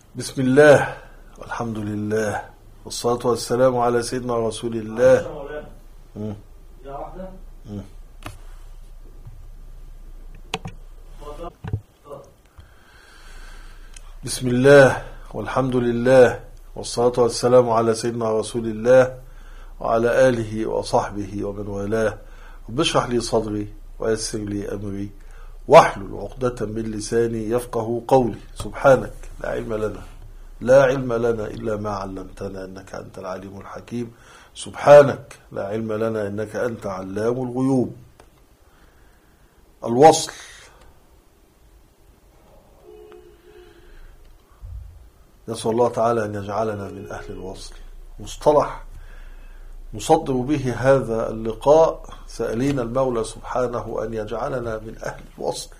بسم الله والحمد لله والصلاة والسلام على سيدنا رسول الله. بسم الله والحمد لله والصلاة والسلام على سيدنا رسول الله وعلى آله وصحبه ومن والاه. رب اشرح لي صدري ويسر لي أمري واحلل عقدة من لساني يفقه قولي. سبحانك لا علم لنا إلا ما علمتنا إنك أنت العليم الحكيم. سبحانك لا علم لنا إنك أنت علام الغيوب. الوصل. نسأل الله تعالى أن يجعلنا من أهل الوصل. مصطلح نصدر به هذا اللقاء سألين المولى سبحانه أن يجعلنا من أهل الوصل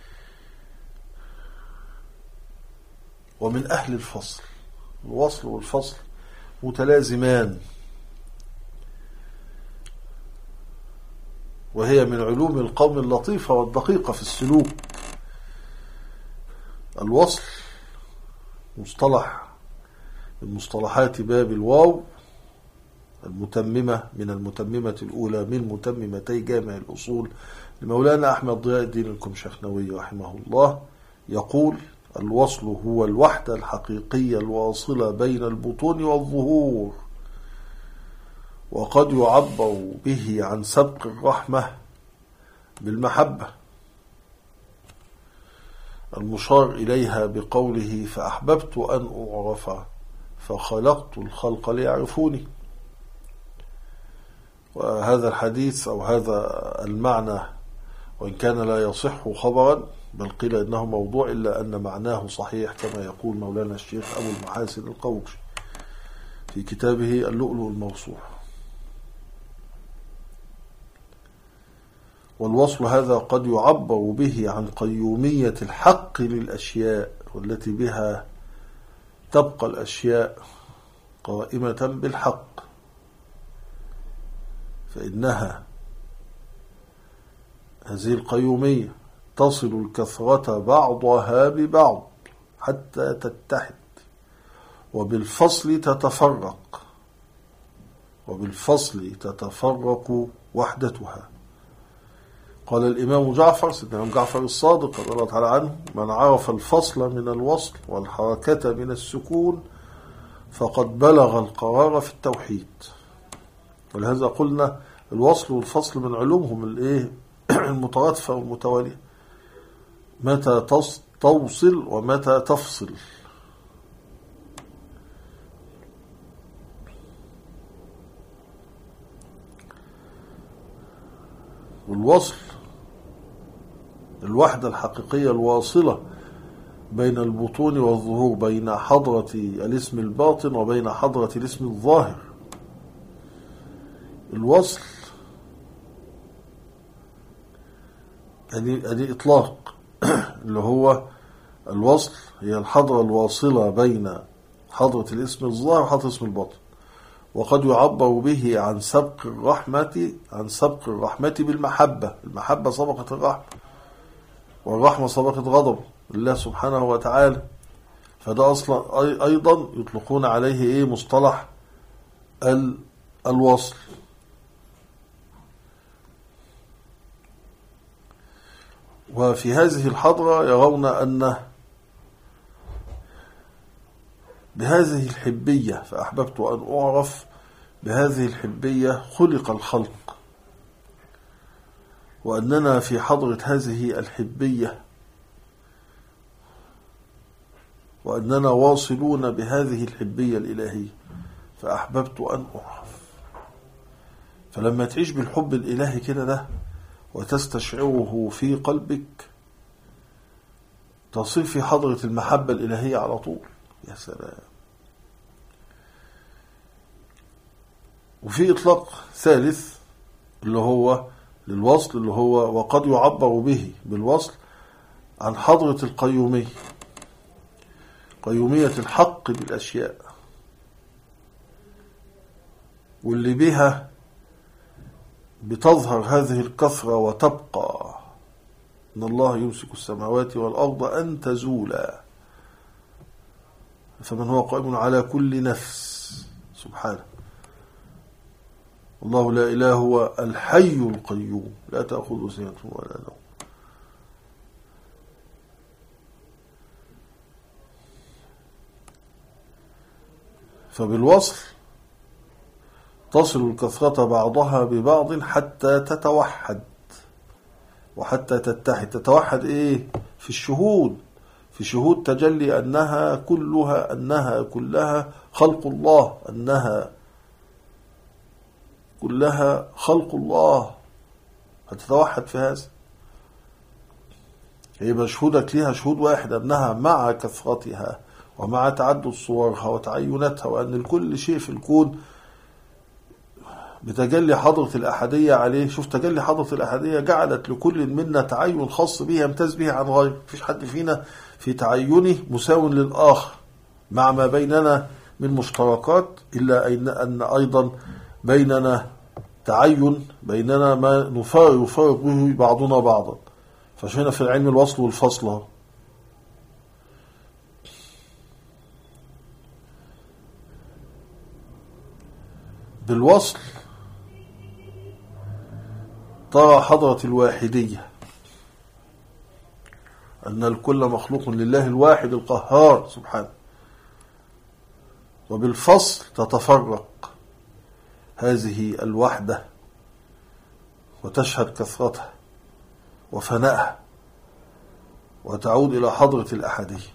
ومن أهل الفصل. الوصل والفصل متلازمان، وهي من علوم القوم اللطيفة والدقيقة في السلوك. الوصل مصطلح من مصطلحات باب الواو المتممة من المتممة الأولى من متممتي جامع الأصول لمولانا أحمد ضياء الدين الكمشخنوي رحمه الله. يقول: الوصل هو الوحدة الحقيقية الواصلة بين البطون والظهور، وقد يعبر به عن سبق الرحمة بالمحبة المشار إليها بقوله: فأحببت أن أعرف فخلقت الخلق ليعرفوني. وهذا الحديث أو هذا المعنى وإن كان لا يصح خبرا بل قيل إنه موضوع، إلا أن معناه صحيح كما يقول مولانا الشيخ أبو المحاسن القوقشي في كتابه اللؤلؤ الموصوح. والوصل هذا قد يعبر به عن قيومية الحق للأشياء، والتي بها تبقى الأشياء قائمة بالحق، فإنها هذه القيومية تصل الكثرة بعضها ببعض حتى تتحد، وبالفصل تتفرق، وبالفصل تتفرق وحدتها. قال الإمام جعفر سيدنا جعفر الصادق رضي الله تعالى عنه: من عرف الفصل من الوصل والحركة من السكون فقد بلغ القرار في التوحيد. ولهذا قلنا الوصل والفصل من علومهم المترادفة والمتوالية، متى توصل ومتى تفصل. والوصل الوحدة الحقيقية الواصلة بين البطون والظهور، بين حضرة الاسم الباطن وبين حضرة الاسم الظاهر. الوصل هذه إطلاق اللي هو الوصل هي الحضرة الواصلة بين حضرة الاسم الظاهر وحضرة الاسم الباطن، وقد يعبر به عن سبق الرحمة بالمحبة. المحبة سبقت الرحمة، والرحمة سبقت غضب الله سبحانه وتعالى. فده أصلا أيضا يطلقون عليه مصطلح الوصل. وفي هذه الحضرة يرون أن بهذه الحبية، فأحببت أن أعرف بهذه الحبية خلق الخلق، وأننا في حضرة هذه الحبية، وأننا واصلون بهذه الحبية الإلهية، فأحببت أن أعرف. فلما تعيش بالحب الإلهي كده ده وتستشعره في قلبك، تصير في حضرة المحبة الإلهية على طول. يا سلام. وفي إطلاق ثالث اللي هو للوصل، اللي هو وقد يعبر به بالوصل عن حضرة القيومية، قيومية الحق بالأشياء، واللي بها بتظهر هذه الكثرة وتبقى. إن الله يمسك السماوات والأرض أن تزولا. فمن هو قائم على كل نفس سبحانه. الله لا إله هو الحي القيوم لا تأخذه سنة ولا نوم. فبالوصل تصل الكثرة بعضها ببعض حتى تتوحد وحتى تتحد. تتوحد إيه؟ في الشهود، في شهود تجلي أنها كلها خلق الله، أنها كلها خلق الله، هتتوحد في هذا. يبقى شهودك ليها شهود واحد، أنها مع كثرتها ومع تعدد صورها وتعيناتها، وأن كل شيء في الكون بتجلي حضرة الأحدية عليه. شوف تجلي حضرة الأحدية جعلت لكل منا تعين خاص به يمتاز به عن غيره. مفيش حد فينا في تعينه مساو للآخر مع ما بيننا من مشتركات، إلا أن أيضا بيننا تعين، بيننا ما يفارق به بعضنا بعضا. فشينا في العلم الوصل والفصل. بالوصل ترى حضرة الواحدية، أن الكل مخلوق لله الواحد القهار سبحانه. وبالفصل تتفرق هذه الوحدة وتشهد كثرتها وفنائها وتعود إلى حضرة الأحدية.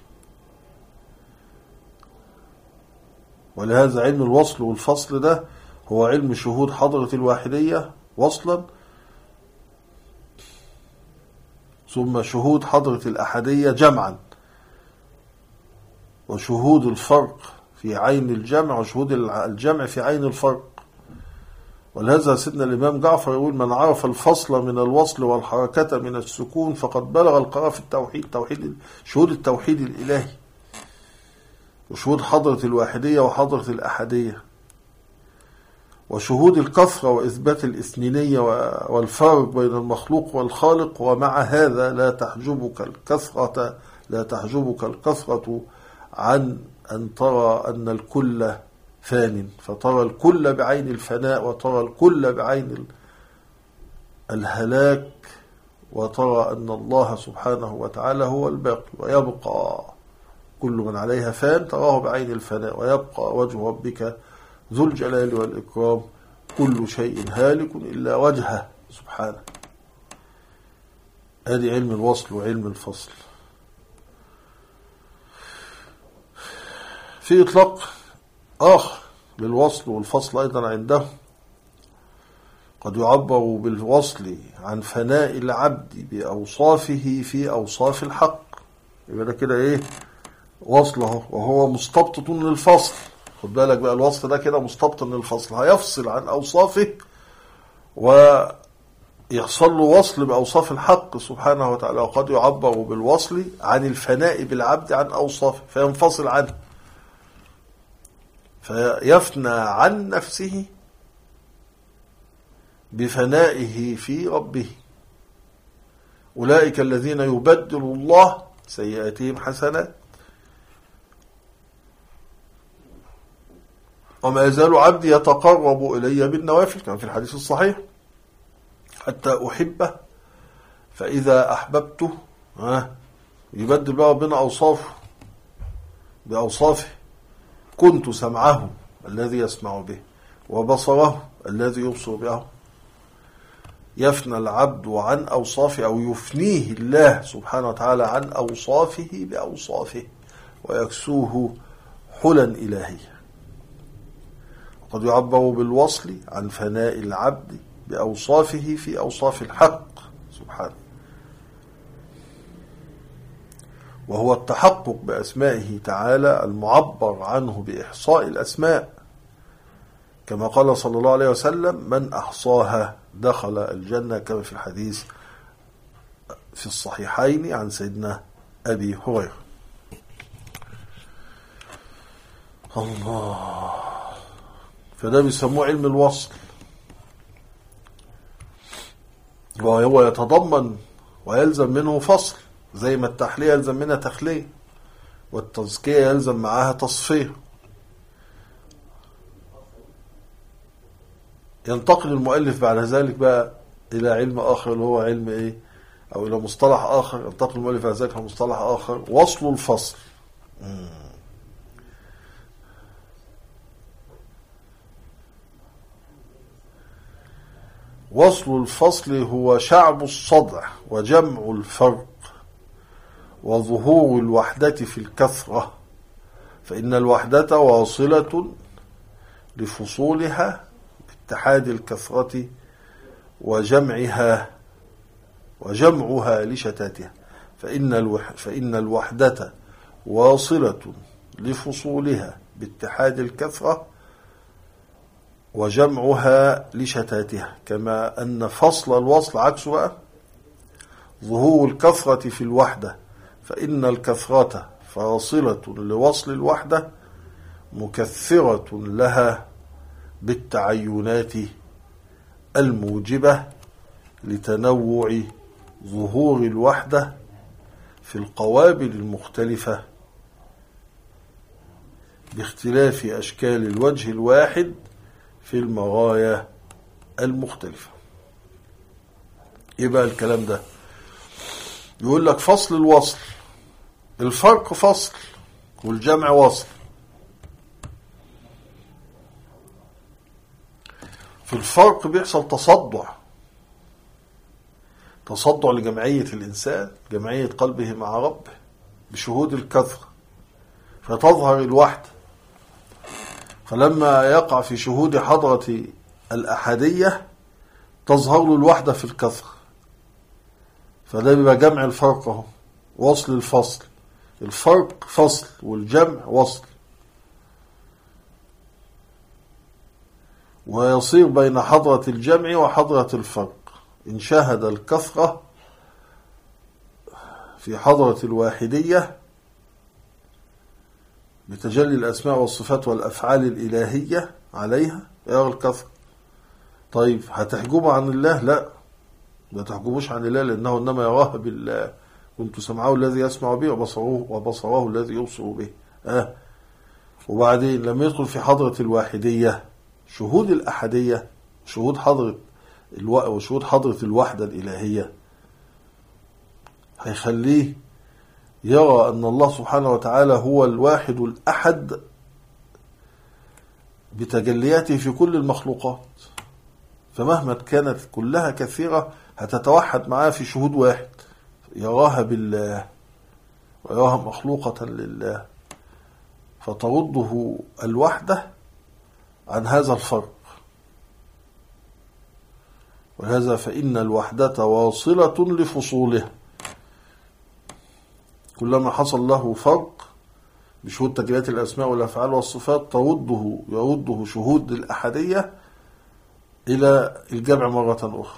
ولهذا علم الوصل والفصل ده هو علم شهود حضرة الواحدية وصلا، ثم شهود حضرة الأحدية جمعا، وشهود الفرق في عين الجمع وشهود الجمع في عين الفرق. ولهذا سيدنا الإمام جعفر يقول: من عرف الفصل من الوصل والحركة من السكون فقد بلغ القرار في التوحيد. شهود التوحيد الإلهي وشهود حضرة الواحدية وحضرة الأحدية وشهود الكثرة وإثبات الإثنينية والفارق بين المخلوق والخالق. ومع هذا لا تحجبك الكثرة عن أن ترى أن الكل فان، فترى الكل بعين الفناء وترى الكل بعين الهلاك، وترى أن الله سبحانه وتعالى هو الباقي ويبقى كل من عليها فان، تراه بعين الفناء، ويبقى وجه ربك ذو الجلال والإكرام كل شيء هالك إلا وجهه سبحانه. هذه علم الوصل وعلم الفصل. في إطلاق آخر للوصل والفصل أيضا عنده، قد يعبر بالوصل عن فناء العبد بأوصافه في أوصاف الحق. يبقى ده كده إيه؟ وصله، وهو مستبطط للفصل. خد بالك بقى، الوصف ده كده مستبطن للفصل، هيفصل عن أوصافه ويحصل له وصل بأوصاف الحق سبحانه وتعالى. وقد يعبر بالوصل عن الفناء بالعبد عن أوصافه فينفصل عنه، فيفنى عن نفسه بفنائه في ربه. أولئك الذين يبدل الله سيئاتهم حسنات وما يزال عبدي يتقرب إلي بالنوافل، كان في الحديث الصحيح: حتى أحبه فإذا أحببته يبدل بقى ربنا أوصافه بأوصافه. كنت سمعه الذي يسمع به وبصره الذي يبصر به. يفنى العبد عن أوصافه، أو يفنيه الله سبحانه وتعالى عن أوصافه بأوصافه ويكسوه حلا إلهية. قد يعبر بالوصل عن فناء العبد بأوصافه في أوصاف الحق سبحانه، وهو التحقق بأسمائه تعالى المعبر عنه بإحصاء الأسماء، كما قال صلى الله عليه وسلم: من أحصاها دخل الجنة، كما في الحديث في الصحيحين عن سيدنا أبي هريرة. الله، فده بيسموه علم الوصل، وهو يتضمن ويلزم منه فصل، زي ما التحلية يلزم منها تخلية، والتزكية يلزم معها تصفية. ينتقل المؤلف بعد ذلك بقى إلى علم آخر اللي هو علم إيه، أو إلى مصطلح آخر. ينتقل المؤلف بعد ذلك إلى مصطلح آخر، وصل الفصل. وصل الفصل هو شعب الصدع وجمع الفرق وظهور الوحدة في الكثرة، فإن الوحدة واصلة لفصولها باتحاد الكثرة وجمعها لشتاتها. فإن الوحدة واصلة لفصولها باتحاد الكثرة وجمعها لشتاتها، كما أن فصل الوصل عكسه بقى ظهور الكثرة في الوحدة، فإن الكثرة فاصلة لوصل الوحدة مكثرة لها بالتعينات الموجبة لتنوع ظهور الوحدة في القوابل المختلفة باختلاف أشكال الوجه الواحد في المرايا المختلفة. يبقى الكلام ده يقول لك فصل الوصل، الفرق فصل والجمع وصل. في الفرق بيحصل تصدع لجمعية الإنسان، جمعية قلبه مع ربه بشهود الكثرة، فتظهر الوحدة. فلما يقع في شهود حضرة الأحدية تظهر له الوحدة في الكثرة، فده بيبقى جمع الفرق اهو، وصل الفصل. الفرق فصل والجمع وصل، ويصير بين حضرة الجمع وحضرة الفرق إن شاهد الكثرة في حضرة الواحدية بتجلي الأسماء والصفات والأفعال الإلهية عليها يرى الكثرة. طيب هتحجبه عن الله؟ لا، لا تحجبوش عن الله، لأنه إنما يراه بالله. كنت سمعه الذي يسمع به وبصره الذي يبصر به. وبعدين لما يدخل في حضرة الواحدية شهود الأحدية، شهود حضرة الوحدة الإلهية هيخليه يرى أن الله سبحانه وتعالى هو الواحد الأحد بتجلياته في كل المخلوقات، فمهما كانت كلها كثيرة هتتوحد معاه في شهود واحد، يراها بالله ويراها مخلوقة لله، فترده الوحدة عن هذا الفرق. ولهذا فإن الوحدة واصلة لفصوله، كلما حصل له فرق بشهود تجليات الأسماء والأفعال والصفات يرده شهود الأحدية إلى الجمع مرة أخرى،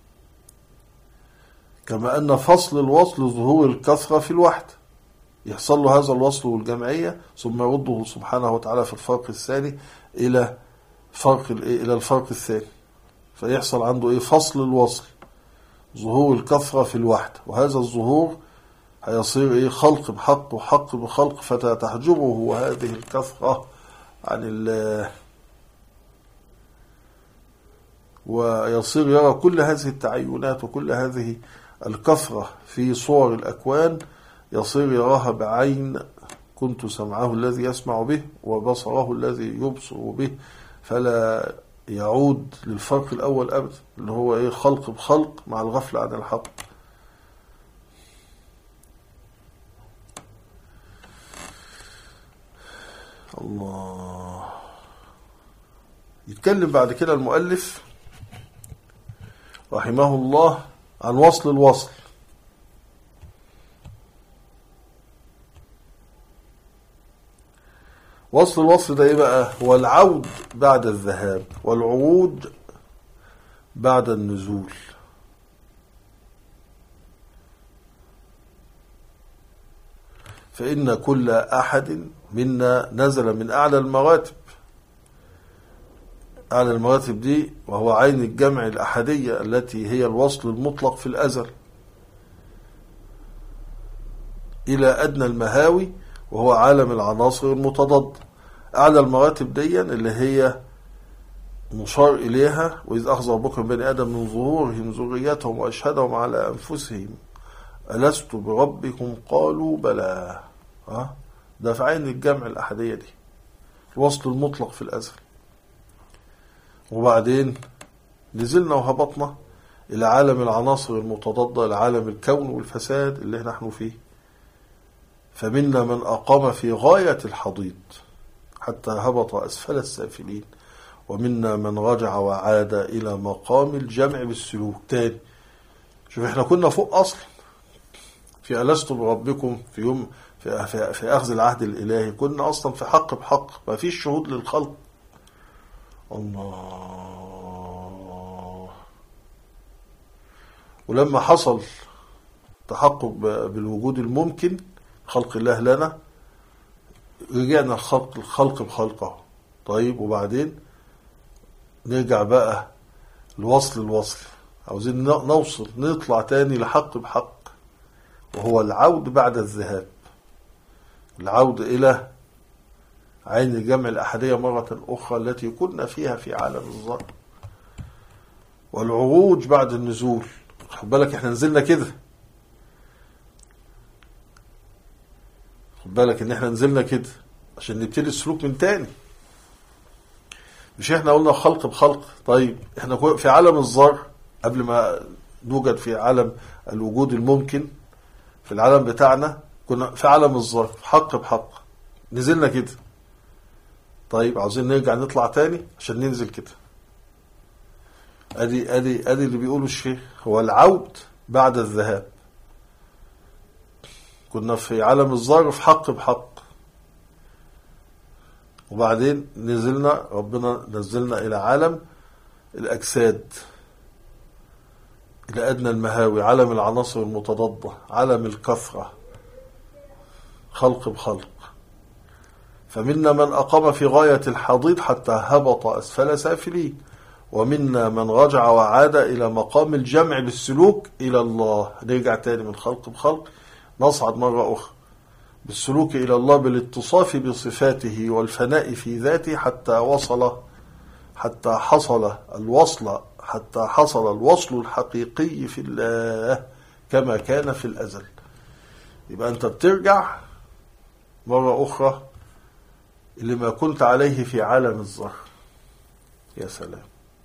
كما أن فصل الوصل ظهور الكثرة في الوحدة، يحصل له هذا الوصل والجمعية ثم يرده سبحانه وتعالى في الفرق الثاني إلى الفرق الثاني، فيحصل عنده فصل الوصل، ظهور الكثرة في الوحدة، وهذا الظهور هيصير خلق بحق وحق بخلق، فتحجبه هذه الكثرة عن الله، ويصير يرى كل هذه التعينات وكل هذه الكثرة في صور الأكوان، يصير يراها بعين كنت سمعه الذي يسمع به وبصره الذي يبصر به، فلا يعود للفرق الأول أبدا اللي هو خلق بخلق مع الغفلة عن الحق. الله. يتكلم بعد كده المؤلف رحمه الله عن وصل الوصل. وصل الوصل ده بقى؟ هو العود بعد الذهاب والعود بعد النزول. فإن كل أحد منا نزل من أعلى المراتب. أعلى المراتب دي وهو عين الجمع الأحدية التي هي الوصل المطلق في الأزل، إلى أدنى المهاوي وهو عالم العناصر المتضادة. أعلى المراتب دي اللي هي مشار إليها: وإذ أخذ ربكم من بني آدم من ظهورهم ذريتهم وأشهدهم على أنفسهم ألست بربكم قالوا بلى. ده في عين الجمع الأحدية دي، الوصل المطلق في الأزل. وبعدين نزلنا وهبطنا إلى عالم العناصر المتضادة، إلى عالم الكون والفساد اللي نحن فيه. فمنا من أقام في غاية الحضيض حتى هبط أسفل السافلين، ومنا من رجع وعاد إلى مقام الجمع بالسلوك. تاني شوف، احنا كنا فوق أصلا في ألست بربكم في يوم في أخذ العهد الإلهي، كنا أصلا في حق بحق، ما فيش شهود للخلق. الله. ولما حصل تحقق بالوجود الممكن، خلق الله لنا، رجعنا الخلق بخلقه. طيب وبعدين نرجع بقى الوصل، عاوزين نوصل نطلع تاني لحق بحق، وهو العود بعد الذهاب، العود إلى عين الجمع الأحدية مرة أخرى التي كنا فيها في عالم الذر، والعروج بعد النزول. خد بالك احنا نزلنا كده، خد بالك ان احنا نزلنا كده عشان نبتدي السلوك من تاني. مش احنا قلنا خلق بخلق؟ طيب احنا في عالم الذر قبل ما نوجد في عالم الوجود الممكن، في العالم بتاعنا كنا في عالم الذر حق بحق، نزلنا كده. طيب عاوزين نرجع نطلع تاني عشان ننزل كده. ادي اللي بيقوله الشيخ، هو العود بعد الذهاب. كنا في عالم الذر في حق بحق، وبعدين ربنا نزلنا إلى عالم الأجساد، إلى أدنى المهاوي، عالم العناصر المتضادة، عالم الكثرة، خلق بخلق. فمنا من أقام في غاية الحضيض حتى هبط أسفل سافلين، ومنا من رجع وعاد إلى مقام الجمع بالسلوك إلى الله. نرجع تاني من خلق بخلق، نصعد مرة أخرى بالسلوك إلى الله بالاتصاف بصفاته والفناء في ذاته حتى حصل الوصل الحقيقي في الله كما كان في الأزل. يبقى أنت بترجع مرة أخرى لما كنت عليه في عالم الذر. يا سلام.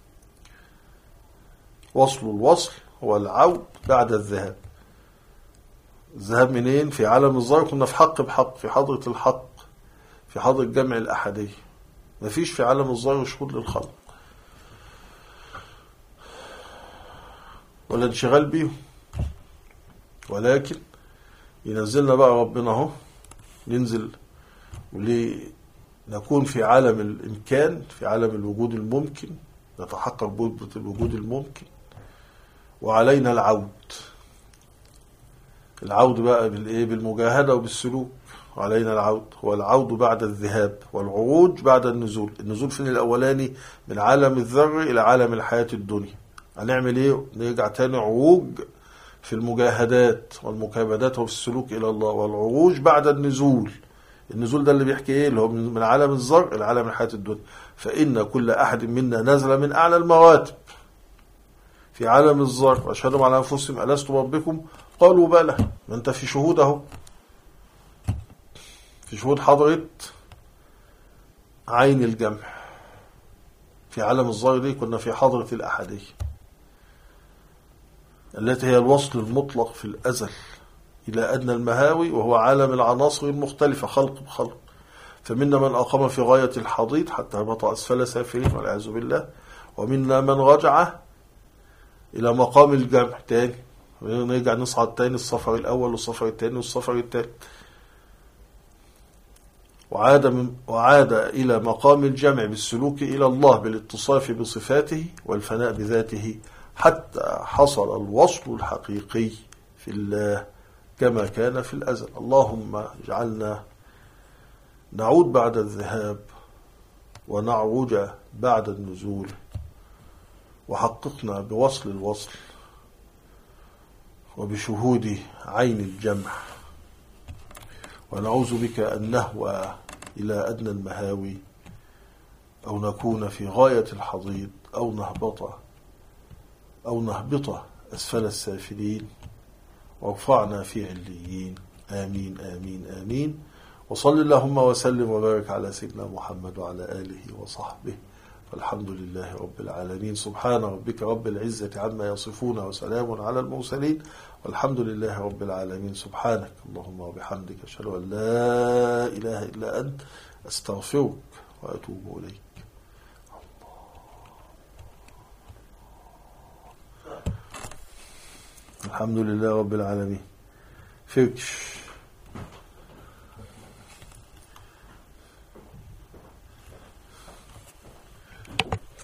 الوصل هو العود بعد الذهاب. الذهاب منين؟ في عالم الذر كنا في حق بحق، في حضرة الحق، في حضرة جمع الأحدية. مفيش في عالم الذر شهود للخلق ولا انشغال بيهم، ولكن ينزلنا بقى ربنا اهو، ننزل ولنكون في عالم الإمكان، في عالم الوجود الممكن، نتحقق بوجود الوجود الممكن، وعلينا العود بقى بالمجاهدة وبالسلوك. علينا العود، هو العود بعد الذهاب، والعروج بعد النزول فين الأولاني؟ من عالم الذر إلى عالم الحياة الدنيا. هنعمل ايه؟ نرجع تاني عروج في المجاهدات والمكابدات وفي السلوك إلى الله، والعروج بعد النزول ده اللي بيحكي ايه؟ اللي هو من عالم الذر إلى عالم الحياة الدنيا. فإن كل أحد منا نزل من أعلى المراتب في عالم الذر، وأشهدهم على أنفسهم ألست بربكم قالوا بلى. ما أنت في شهود اهو، في شهود حضرة عين الجمع. في عالم الذر دي كنا في حضرة الأحدية التي هي الوصل المطلق في الأزل إلى أدنى المهاوي، وهو عالم العناصر المختلفة خلق بخلق. فمنا من أقام في غاية الحضيض حتى هبط أسفل سافلين والعياذ بالله، ومنا من رجع إلى مقام الجمع تاني، نرجع نصعد تاني السفر الأول والسفر الثاني والسفر الثالث، وعاد إلى مقام الجمع بالسلوك إلى الله بالاتصاف بصفاته والفناء بذاته حتى حصل الوصل الحقيقي في الله كما كان في الأزل. اللهم اجعلنا نعود بعد الذهاب ونعرج بعد النزول، وحققنا بوصل الوصل وبشهود عين الجمع، ونعوذ بك أن نهوى إلى أدنى المهاوي، أو نكون في غاية الحضيض، أو نهبط أسفل السافلين، وارفعنا في عليين. آمين آمين آمين. وصل اللهم وسلم وبارك على سيدنا محمد وعلى آله وصحبه، والحمد لله رب العالمين. سبحان ربك رب العزة عما يصفون، وسلام على المرسلين، والحمد لله رب العالمين. سبحانك اللهم وبحمدك، أشهد أن لا إله إلا أنت، أستغفرك وأتوب إليك. الحمد لله رب العالمين. فركش.